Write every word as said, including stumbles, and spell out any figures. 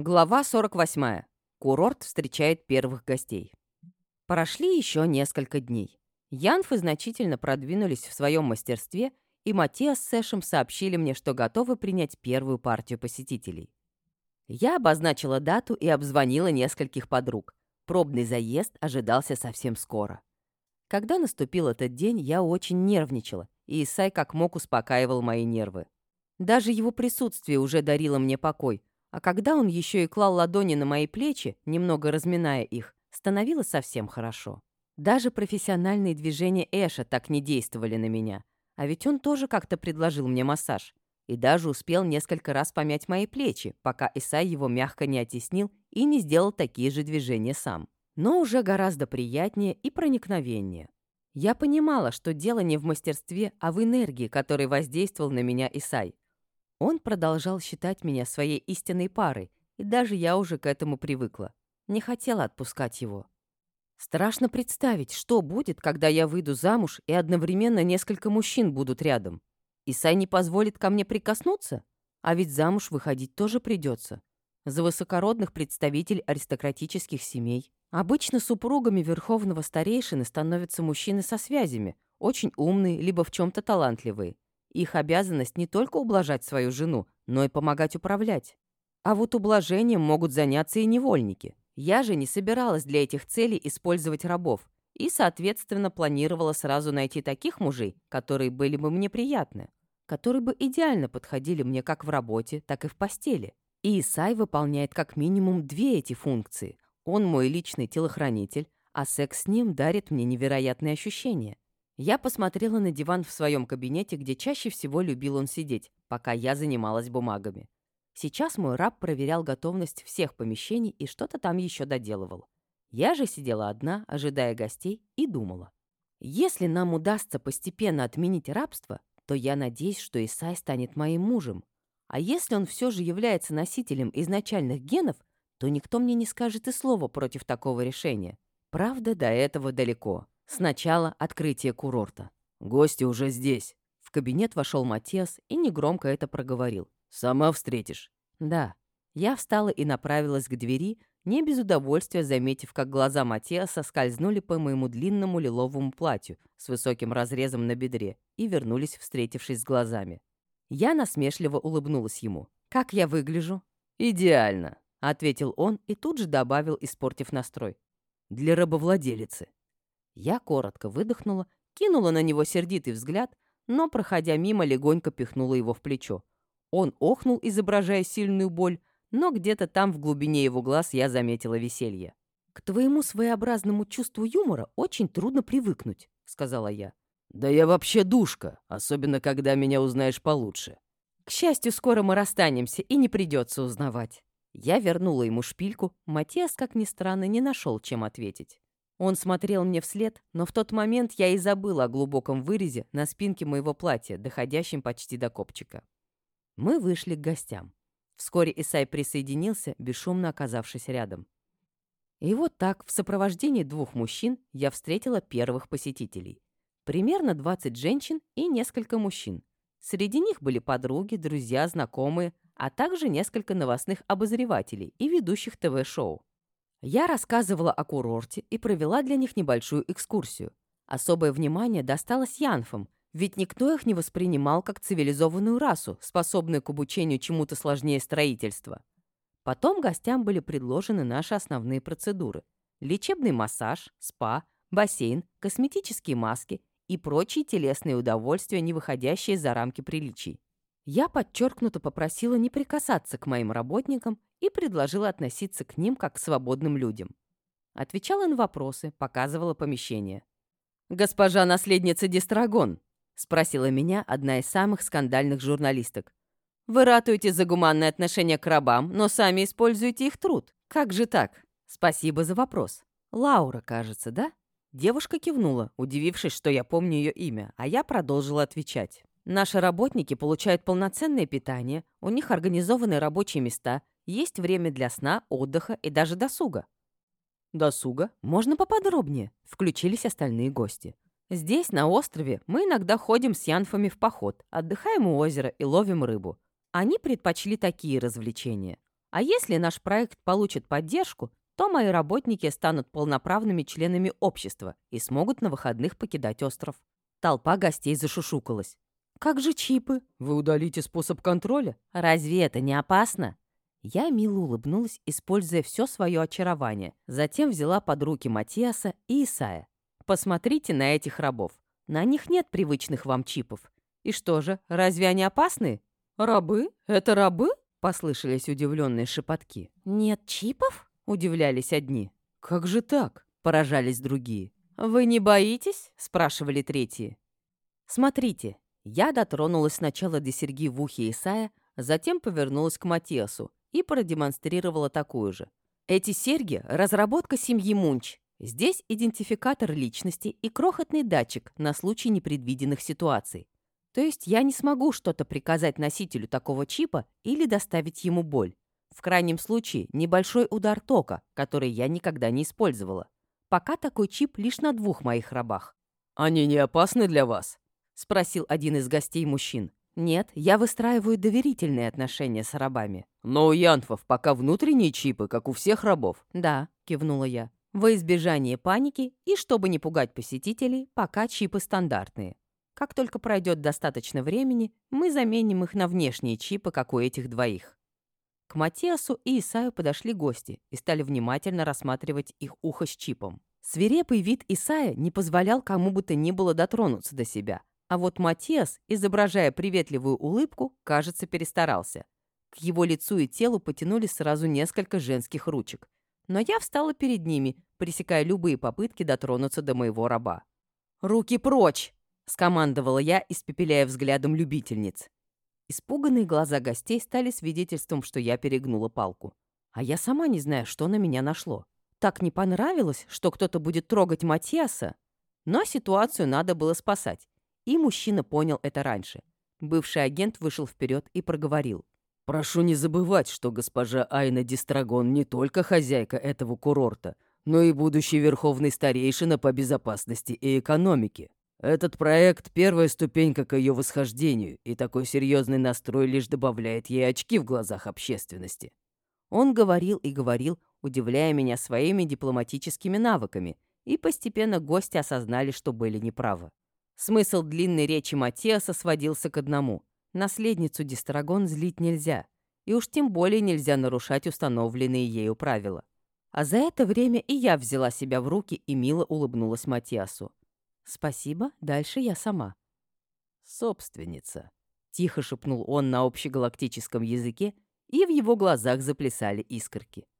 Глава сорок восьмая. Курорт встречает первых гостей. Прошли еще несколько дней. Янфы значительно продвинулись в своем мастерстве, и Матиас с Сэшем сообщили мне, что готовы принять первую партию посетителей. Я обозначила дату и обзвонила нескольких подруг. Пробный заезд ожидался совсем скоро. Когда наступил этот день, я очень нервничала, и Исай как мог успокаивал мои нервы. Даже его присутствие уже дарило мне покой, а когда он еще и клал ладони на мои плечи, немного разминая их, становилось совсем хорошо. Даже профессиональные движения Эша так не действовали на меня. А ведь он тоже как-то предложил мне массаж. И даже успел несколько раз помять мои плечи, пока Исай его мягко не оттеснил и не сделал такие же движения сам. Но уже гораздо приятнее и проникновеннее. Я понимала, что дело не в мастерстве, а в энергии, которой воздействовал на меня Исай. Он продолжал считать меня своей истинной парой, и даже я уже к этому привыкла. Не хотела отпускать его. Страшно представить, что будет, когда я выйду замуж, и одновременно несколько мужчин будут рядом. Исай не позволит ко мне прикоснуться? А ведь замуж выходить тоже придется. За высокородных представителей аристократических семей. Обычно супругами верховного старейшины становятся мужчины со связями, очень умные, либо в чем-то талантливые. Их обязанность не только ублажать свою жену, но и помогать управлять. А вот ублажением могут заняться и невольники. Я же не собиралась для этих целей использовать рабов и, соответственно, планировала сразу найти таких мужей, которые были бы мне приятны, которые бы идеально подходили мне как в работе, так и в постели. И Исай выполняет как минимум две эти функции. Он мой личный телохранитель, а секс с ним дарит мне невероятные ощущения. Я посмотрела на диван в своем кабинете, где чаще всего любил он сидеть, пока я занималась бумагами. Сейчас мой раб проверял готовность всех помещений и что-то там еще доделывал. Я же сидела одна, ожидая гостей, и думала. Если нам удастся постепенно отменить рабство, то я надеюсь, что Исай станет моим мужем. А если он все же является носителем изначальных генов, то никто мне не скажет и слова против такого решения. Правда, до этого далеко. Сначала открытие курорта. «Гости уже здесь». В кабинет вошел Матиас и негромко это проговорил. «Сама встретишь». «Да». Я встала и направилась к двери, не без удовольствия заметив, как глаза Матиаса скользнули по моему длинному лиловому платью с высоким разрезом на бедре и вернулись, встретившись с глазами. Я насмешливо улыбнулась ему. «Как я выгляжу?» «Идеально», — ответил он и тут же добавил, испортив настрой. «Для рабовладелицы». Я коротко выдохнула, кинула на него сердитый взгляд, но, проходя мимо, легонько пихнула его в плечо. Он охнул, изображая сильную боль, но где-то там в глубине его глаз я заметила веселье. «К твоему своеобразному чувству юмора очень трудно привыкнуть», — сказала я. «Да я вообще душка, особенно когда меня узнаешь получше». «К счастью, скоро мы расстанемся, и не придется узнавать». Я вернула ему шпильку, Матиас, как ни странно, не нашел, чем ответить. Он смотрел мне вслед, но в тот момент я и забыла о глубоком вырезе на спинке моего платья, доходящем почти до копчика. Мы вышли к гостям. Вскоре Исай присоединился, бесшумно оказавшись рядом. И вот так, в сопровождении двух мужчин, я встретила первых посетителей. Примерно двадцать женщин и несколько мужчин. Среди них были подруги, друзья, знакомые, а также несколько новостных обозревателей и ведущих ТВ-шоу. Я рассказывала о курорте и провела для них небольшую экскурсию. Особое внимание досталось янфам, ведь никто их не воспринимал как цивилизованную расу, способную к обучению чему-то сложнее строительства. Потом гостям были предложены наши основные процедуры: лечебный массаж, спа, бассейн, косметические маски и прочие телесные удовольствия, не выходящие за рамки приличий. Я подчеркнуто попросила не прикасаться к моим работникам и предложила относиться к ним как к свободным людям. Отвечала на вопросы, показывала помещение. «Госпожа наследница Дистрагон», — спросила меня одна из самых скандальных журналисток. «Вы ратуете за гуманное отношение к рабам, но сами используете их труд. Как же так?» «Спасибо за вопрос. Лаура, кажется, да?» Девушка кивнула, удивившись, что я помню ее имя, а я продолжила отвечать. «Наши работники получают полноценное питание, у них организованы рабочие места, есть время для сна, отдыха и даже досуга». «Досуга? Можно поподробнее?» — включились остальные гости. «Здесь, на острове, мы иногда ходим с янфами в поход, отдыхаем у озера и ловим рыбу. Они предпочли такие развлечения. А если наш проект получит поддержку, то мои работники станут полноправными членами общества и смогут на выходных покидать остров. Толпа гостей зашушукалась. «Как же чипы? Вы удалите способ контроля? Разве это не опасно?» Я мило улыбнулась, используя все свое очарование. Затем взяла под руки Матиаса и Исая. «Посмотрите на этих рабов. На них нет привычных вам чипов. И что же, разве они опасны?» «Рабы? Это рабы?» — послышались удивленные шепотки. «Нет чипов?» — удивлялись одни. «Как же так?» — поражались другие. «Вы не боитесь?» — спрашивали третьи. «Смотрите». Я дотронулась сначала до серьги в ухе Исая, затем повернулась к Матиасу и продемонстрировала такую же. Эти серьги — разработка семьи Мунч. Здесь идентификатор личности и крохотный датчик на случай непредвиденных ситуаций. То есть я не смогу что-то приказать носителю такого чипа или доставить ему боль. В крайнем случае, небольшой удар тока, который я никогда не использовала. Пока такой чип лишь на двух моих рабах. «Они не опасны для вас?» — спросил один из гостей мужчин. «Нет, я выстраиваю доверительные отношения с рабами». «Но у янфов пока внутренние чипы, как у всех рабов». «Да», — кивнула я. «Во избежание паники и чтобы не пугать посетителей, пока чипы стандартные. Как только пройдет достаточно времени, мы заменим их на внешние чипы, как у этих двоих». К Матиасу и Исаю подошли гости и стали внимательно рассматривать их ухо с чипом. Свирепый вид Исая не позволял кому бы то ни было дотронуться до себя, а вот Матиас, изображая приветливую улыбку, кажется, перестарался. К его лицу и телу потянулись сразу несколько женских ручек. Но я встала перед ними, пресекая любые попытки дотронуться до моего раба. «Руки прочь!» — скомандовала я, испепеляя взглядом любительниц. Испуганные глаза гостей стали свидетельством, что я перегнула палку. А я сама не знаю, что на меня нашло. Так не понравилось, что кто-то будет трогать Матиаса. Но ситуацию надо было спасать. И мужчина понял это раньше. Бывший агент вышел вперед и проговорил. «Прошу не забывать, что госпожа Айна Дистрагон не только хозяйка этого курорта, но и будущий верховный старейшина по безопасности и экономике. Этот проект — первая ступенька к ее восхождению, и такой серьезный настрой лишь добавляет ей очки в глазах общественности». Он говорил и говорил, удивляя меня своими дипломатическими навыками, и постепенно гости осознали, что были неправы. Смысл длинной речи Матиаса сводился к одному. Наследницу Дистрагон злить нельзя, и уж тем более нельзя нарушать установленные ею правила. А за это время и я взяла себя в руки и мило улыбнулась Матиасу. «Спасибо, дальше я сама». «Собственница», — тихо шепнул он на общегалактическом языке, и в его глазах заплясали искорки.